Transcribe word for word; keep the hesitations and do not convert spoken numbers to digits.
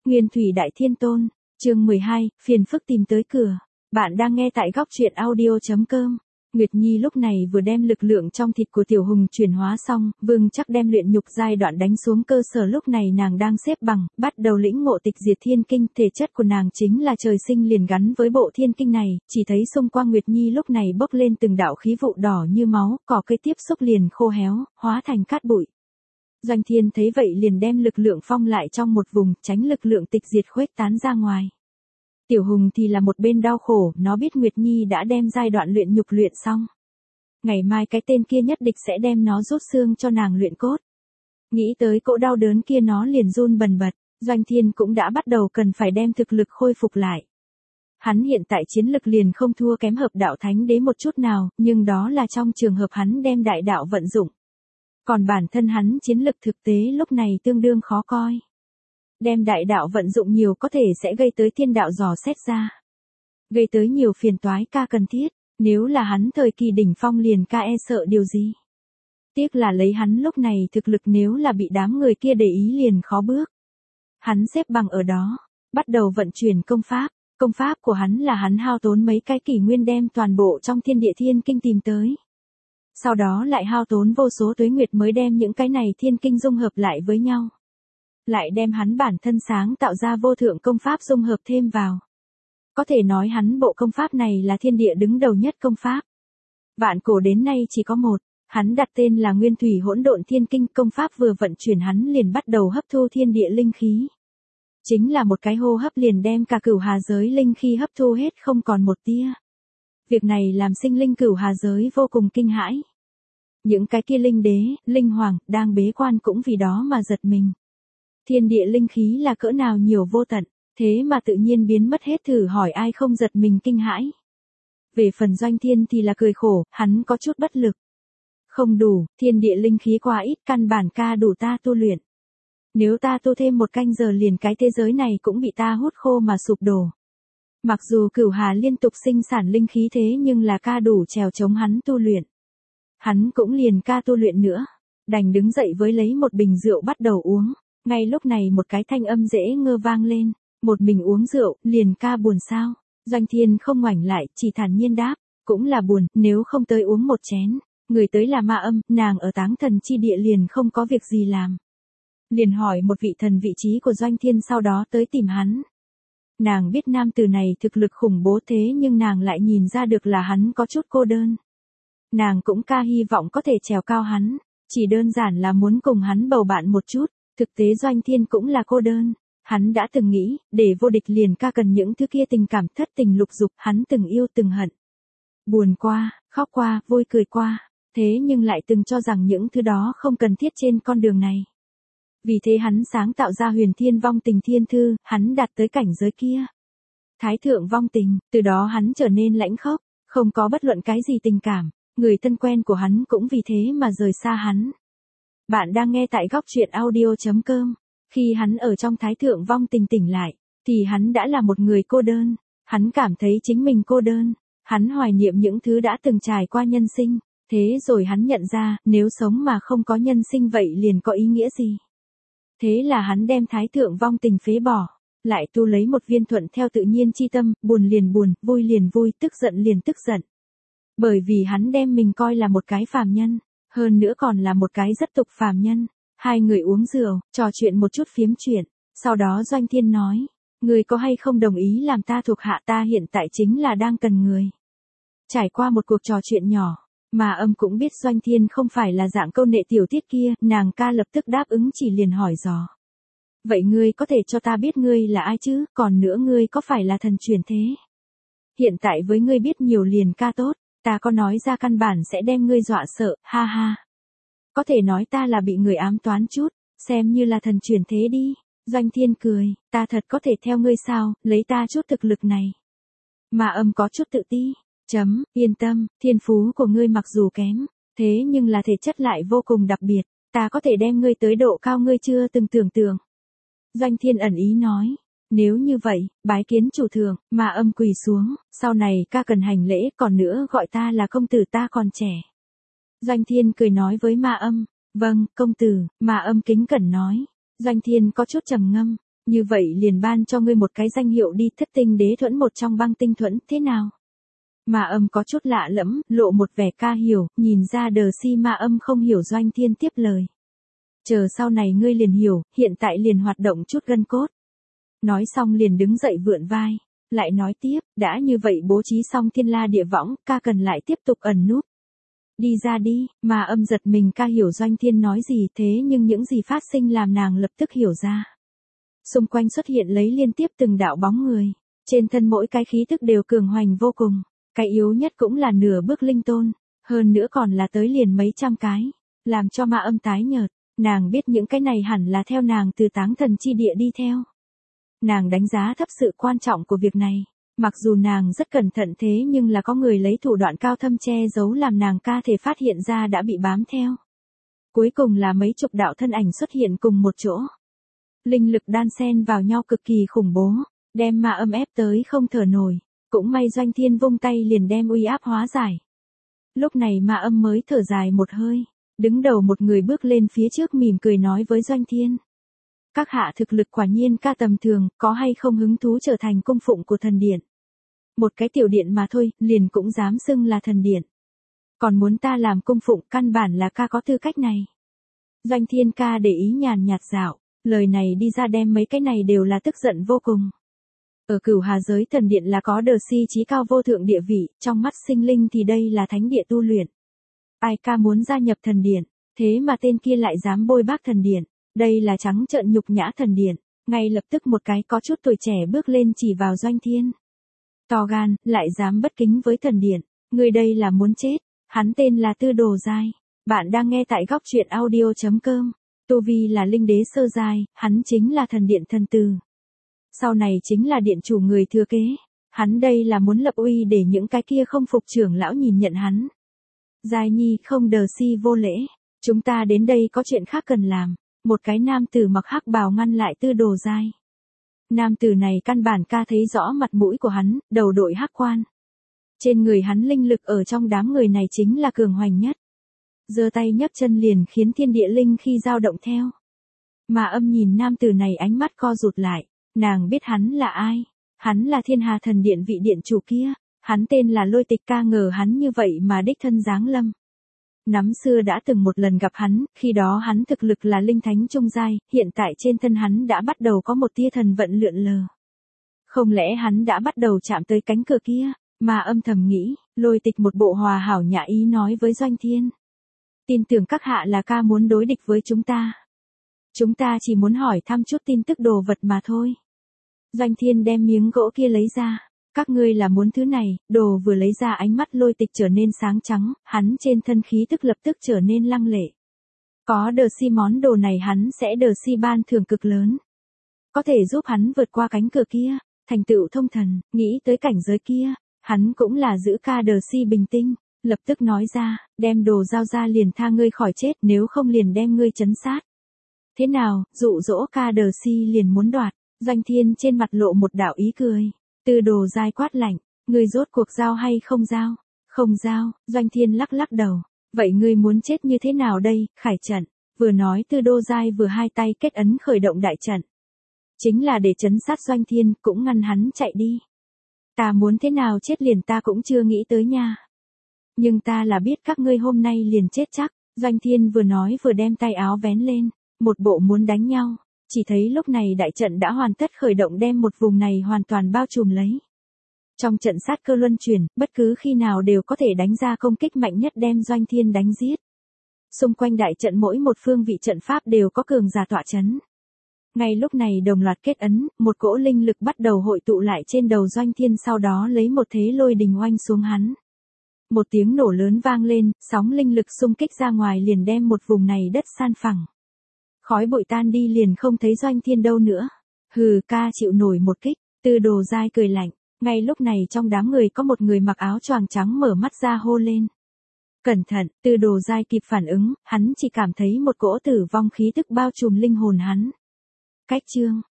Nguyên thủy đại thiên tôn, chương mười hai, phiền phức tìm tới cửa. Bạn đang nghe tại góc truyện audio chấm com. Nguyệt Nhi lúc này vừa đem lực lượng trong thịt của Tiểu Hùng chuyển hóa xong, Vương Chắc đem luyện nhục giai đoạn đánh xuống cơ sở. Lúc này nàng đang xếp bằng, bắt đầu lĩnh ngộ tịch diệt thiên kinh. Thể chất của nàng chính là trời sinh liền gắn với bộ thiên kinh này, chỉ thấy xung quanh Nguyệt Nhi lúc này bốc lên từng đạo khí vụ đỏ như máu, cỏ cây tiếp xúc liền khô héo, hóa thành cát bụi. Doanh Thiên thấy vậy liền đem lực lượng phong lại trong một vùng, tránh lực lượng tịch diệt khuếch tán ra ngoài. Tiểu Hùng thì là một bên đau khổ, nó biết Nguyệt Nhi đã đem giai đoạn luyện nhục luyện xong. Ngày mai cái tên kia nhất định sẽ đem nó rút xương cho nàng luyện cốt. Nghĩ tới cỗ đau đớn kia nó liền run bần bật, Doanh Thiên cũng đã bắt đầu cần phải đem thực lực khôi phục lại. Hắn hiện tại chiến lực liền không thua kém hợp đạo thánh đế một chút nào, nhưng đó là trong trường hợp hắn đem đại đạo vận dụng. Còn bản thân hắn chiến lực thực tế lúc này tương đương khó coi. Đem đại đạo vận dụng nhiều có thể sẽ gây tới thiên đạo dò xét ra. Gây tới nhiều phiền toái ca cần thiết, nếu là hắn thời kỳ đỉnh phong liền ca e sợ điều gì. Tiếc là lấy hắn lúc này thực lực nếu là bị đám người kia để ý liền khó bước. Hắn xếp bằng ở đó, bắt đầu vận chuyển công pháp. Công pháp của hắn là hắn hao tốn mấy cái kỷ nguyên đem toàn bộ trong thiên địa thiên kinh tìm tới. Sau đó lại hao tốn vô số tuế nguyệt mới đem những cái này thiên kinh dung hợp lại với nhau. Lại đem hắn bản thân sáng tạo ra vô thượng công pháp dung hợp thêm vào. Có thể nói hắn bộ công pháp này là thiên địa đứng đầu nhất công pháp. Vạn cổ đến nay chỉ có một, hắn đặt tên là Nguyên thủy hỗn độn thiên kinh. Công pháp vừa vận chuyển hắn liền bắt đầu hấp thu thiên địa linh khí. Chính là một cái hô hấp liền đem cả cửu hà giới linh khí hấp thu hết không còn một tia. Việc này làm sinh linh cửu hà giới vô cùng kinh hãi. Những cái kia linh đế, linh hoàng, đang bế quan cũng vì đó mà giật mình. Thiên địa linh khí là cỡ nào nhiều vô tận, thế mà tự nhiên biến mất hết, thử hỏi ai không giật mình kinh hãi. Về phần Doanh Thiên thì là cười khổ, hắn có chút bất lực. Không đủ, thiên địa linh khí quá ít, căn bản ca đủ ta tu luyện. Nếu ta tu thêm một canh giờ liền cái thế giới này cũng bị ta hút khô mà sụp đổ. Mặc dù cửu hà liên tục sinh sản linh khí thế nhưng là ca đủ trèo chống hắn tu luyện. Hắn cũng liền ca tu luyện nữa, đành đứng dậy với lấy một bình rượu bắt đầu uống. Ngay lúc này một cái thanh âm dễ ngơ vang lên, một mình uống rượu, liền ca buồn sao? Doanh Thiên không ngoảnh lại, chỉ thản nhiên đáp, cũng là buồn, nếu không tới uống một chén. Người tới là Ma Âm, nàng ở Táng Thần chi địa liền không có việc gì làm. Liền hỏi một vị thần vị trí của Doanh Thiên sau đó tới tìm hắn. Nàng biết nam tử này thực lực khủng bố thế nhưng nàng lại nhìn ra được là hắn có chút cô đơn. Nàng cũng ca hy vọng có thể trèo cao hắn, chỉ đơn giản là muốn cùng hắn bầu bạn một chút. Thực tế Doanh Thiên cũng là cô đơn, hắn đã từng nghĩ, để vô địch liền ca cần những thứ kia tình cảm thất tình lục dục, hắn từng yêu từng hận. Buồn qua, khóc qua, vui cười qua, thế nhưng lại từng cho rằng những thứ đó không cần thiết trên con đường này. Vì thế hắn sáng tạo ra Huyền Thiên Vong Tình Thiên Thư, hắn đạt tới cảnh giới kia. Thái thượng vong tình, từ đó hắn trở nên lãnh khốc, không có bất luận cái gì tình cảm, người thân quen của hắn cũng vì thế mà rời xa hắn. Bạn đang nghe tại góc truyện audio chấm com. Khi hắn ở trong thái thượng vong tình tỉnh lại, thì hắn đã là một người cô đơn. Hắn cảm thấy chính mình cô đơn. Hắn hoài niệm những thứ đã từng trải qua nhân sinh. Thế rồi hắn nhận ra, nếu sống mà không có nhân sinh vậy liền có ý nghĩa gì. Thế là hắn đem thái thượng vong tình phế bỏ. Lại tu lấy một viên thuận theo tự nhiên chi tâm, buồn liền buồn, vui liền vui, tức giận liền tức giận. Bởi vì hắn đem mình coi là một cái phàm nhân. Hơn nữa còn là một cái rất tục phàm nhân. Hai người uống rượu, trò chuyện một chút phiếm chuyện. Sau đó Doanh Thiên nói, người có hay không đồng ý làm ta thuộc hạ, ta hiện tại chính là đang cần người. Trải qua một cuộc trò chuyện nhỏ, mà Âm cũng biết Doanh Thiên không phải là dạng câu nệ tiểu tiết kia, nàng ca lập tức đáp ứng, chỉ liền hỏi dò. Vậy ngươi có thể cho ta biết ngươi là ai chứ, còn nữa ngươi có phải là thần truyền thế? Hiện tại với ngươi biết nhiều liền ca tốt. Ta có nói ra căn bản sẽ đem ngươi dọa sợ, ha ha. Có thể nói ta là bị người ám toán chút, xem như là thần truyền thế đi. Doanh Thiên cười, ta thật có thể theo ngươi sao, lấy ta chút thực lực này. Mà Âm có chút tự ti, chấm, yên tâm, thiên phú của ngươi mặc dù kém, thế nhưng là thể chất lại vô cùng đặc biệt, ta có thể đem ngươi tới độ cao ngươi chưa từng tưởng tượng. Doanh Thiên ẩn ý nói. Nếu như vậy, bái kiến chủ thượng, Ma Âm quỳ xuống, sau này ca cần hành lễ, còn nữa gọi ta là công tử, ta còn trẻ. Doanh Thiên cười nói với Ma Âm, vâng, công tử, Ma Âm kính cẩn nói. Doanh Thiên có chút trầm ngâm, Như vậy liền ban cho ngươi một cái danh hiệu đi, Thất tinh đế thuẫn, một trong băng tinh thuẫn, thế nào? Ma Âm có chút lạ lẫm, lộ một vẻ ca hiểu, nhìn ra Đờ Si Ma Âm không hiểu. Doanh Thiên tiếp lời. Chờ sau này ngươi liền hiểu, hiện tại liền hoạt động chút gân cốt. Nói xong liền đứng dậy vượn vai. Lại nói tiếp, đã như vậy bố trí xong thiên la địa võng, ca cần lại tiếp tục ẩn núp. Đi ra đi. Ma Âm giật mình, ca hiểu Doanh Thiên nói gì, thế nhưng những gì phát sinh làm nàng lập tức hiểu ra. Xung quanh xuất hiện lấy liên tiếp từng đạo bóng người. Trên thân mỗi cái khí tức đều cường hoành vô cùng. Cái yếu nhất cũng là nửa bước linh tôn. Hơn nữa còn là tới liền mấy trăm cái. Làm cho Ma Âm tái nhợt. Nàng biết những cái này hẳn là theo nàng từ táng thần chi địa đi theo. Nàng đánh giá thấp sự quan trọng của việc này. Mặc dù nàng rất cẩn thận thế nhưng là có người lấy thủ đoạn cao thâm che giấu làm nàng ca thể phát hiện ra đã bị bám theo. Cuối cùng là mấy chục đạo thân ảnh xuất hiện cùng một chỗ. Linh lực đan xen vào nhau cực kỳ khủng bố, đem Ma Âm ép tới không thở nổi. Cũng may Doanh Thiên vung tay liền đem uy áp hóa giải. Lúc này Ma Âm mới thở dài một hơi. Đứng đầu một người bước lên phía trước mỉm cười nói với Doanh Thiên. Các hạ thực lực quả nhiên ca tầm thường, có hay không hứng thú trở thành cung phụng của thần điện? Một cái tiểu điện mà thôi, liền cũng dám xưng là thần điện. Còn muốn ta làm cung phụng, căn bản là ca có tư cách này. Doanh Thiên ca để ý nhàn nhạt dạo, lời này đi ra đem mấy cái này đều là tức giận vô cùng. Ở Cửu Hà giới thần điện là có Đờ Si chí cao vô thượng địa vị, trong mắt sinh linh thì đây là thánh địa tu luyện. Ai ca muốn gia nhập thần điện, thế mà tên kia lại dám bôi bác thần điện, đây là trắng trợn nhục nhã thần điện. Ngay lập tức một cái có chút tuổi trẻ bước lên chỉ vào Doanh Thiên. To gan, lại dám bất kính với thần điện, người đây là muốn chết. Hắn tên là Tư Đồ Giai. Bạn đang nghe tại góc truyện audio chấm com. Tu vi là linh đế sơ giai, hắn chính là thần điện thần tử. Sau này chính là điện chủ người thừa kế. Hắn đây là muốn lập uy để những cái kia không phục trưởng lão nhìn nhận hắn. Giai nhi không Đờ Si vô lễ. Chúng ta đến đây có chuyện khác cần làm. Một cái nam tử mặc hắc bào ngăn lại Tư Đồ Giai. Nam tử này căn bản ca thấy rõ mặt mũi của hắn, đầu đội hắc quan. Trên người hắn linh lực ở trong đám người này chính là cường hoành nhất. Giơ tay nhấc chân liền khiến thiên địa linh khi dao động theo. Ma Âm nhìn nam tử này ánh mắt co rụt lại, nàng biết hắn là ai. Hắn là Thiên Hà thần điện vị điện chủ kia, hắn tên là Lôi Tịch, ca ngờ hắn như vậy mà đích thân giáng lâm. Năm xưa đã từng một lần gặp hắn, khi đó hắn thực lực là linh thánh trung giai, hiện tại trên thân hắn đã bắt đầu có một tia thần vận lượn lờ. Không lẽ hắn đã bắt đầu chạm tới cánh cửa kia? Ma Âm thầm nghĩ. Lôi Tịch một bộ hòa hảo nhã ý nói với Doanh Thiên. Tin tưởng các hạ là ca muốn đối địch với chúng ta. Chúng ta chỉ muốn hỏi thăm chút tin tức đồ vật mà thôi. Doanh Thiên đem miếng gỗ kia lấy ra. Các ngươi là muốn thứ này, đồ vừa lấy ra ánh mắt Lôi Tịch trở nên sáng trắng, hắn trên thân khí tức lập tức trở nên lăng lệ. Có Đờ Si món đồ này hắn sẽ Đờ Si ban thưởng cực lớn. Có thể giúp hắn vượt qua cánh cửa kia, thành tựu thông thần, nghĩ tới cảnh giới kia, hắn cũng là giữ ca Đờ Si bình tĩnh, lập tức nói ra, đem đồ giao ra liền tha ngươi khỏi chết, nếu không liền đem ngươi trấn sát. Thế nào, dụ dỗ ca Đờ Si liền muốn đoạt. Doanh Thiên trên mặt lộ một đạo ý cười. Tư Đồ Giai quát lạnh, ngươi rốt cuộc giao hay không giao? Không giao. Doanh Thiên lắc lắc đầu. Vậy ngươi muốn chết như thế nào đây? Khải trận. Vừa nói Tư Đồ Giai vừa hai tay kết ấn khởi động đại trận. Chính là để trấn sát Doanh Thiên, cũng ngăn hắn chạy đi. Ta muốn thế nào chết liền ta cũng chưa nghĩ tới nha. Nhưng ta là biết các ngươi hôm nay liền chết chắc. Doanh Thiên vừa nói vừa đem tay áo vén lên, một bộ muốn đánh nhau. Chỉ thấy lúc này đại trận đã hoàn tất khởi động đem một vùng này hoàn toàn bao trùm lấy. Trong trận sát cơ luân chuyển, bất cứ khi nào đều có thể đánh ra công kích mạnh nhất đem Doanh Thiên đánh giết. Xung quanh đại trận mỗi một phương vị trận pháp đều có cường giả tọa chấn. Ngay lúc này đồng loạt kết ấn, một cỗ linh lực bắt đầu hội tụ lại trên đầu Doanh Thiên, sau đó lấy một thế lôi đình oanh xuống hắn. Một tiếng nổ lớn vang lên, sóng linh lực xung kích ra ngoài liền đem một vùng này đất san phẳng. Khói bụi tan đi liền không thấy Doanh Thiên đâu nữa. Hừ, ca chịu nổi một kích. Tư Đồ Giai cười lạnh. Ngay lúc này trong đám người có một người mặc áo choàng trắng mở mắt ra hô lên. Cẩn thận. Tư Đồ Giai kịp phản ứng, hắn chỉ cảm thấy một cỗ tử vong khí tức bao trùm linh hồn hắn. Cách chương.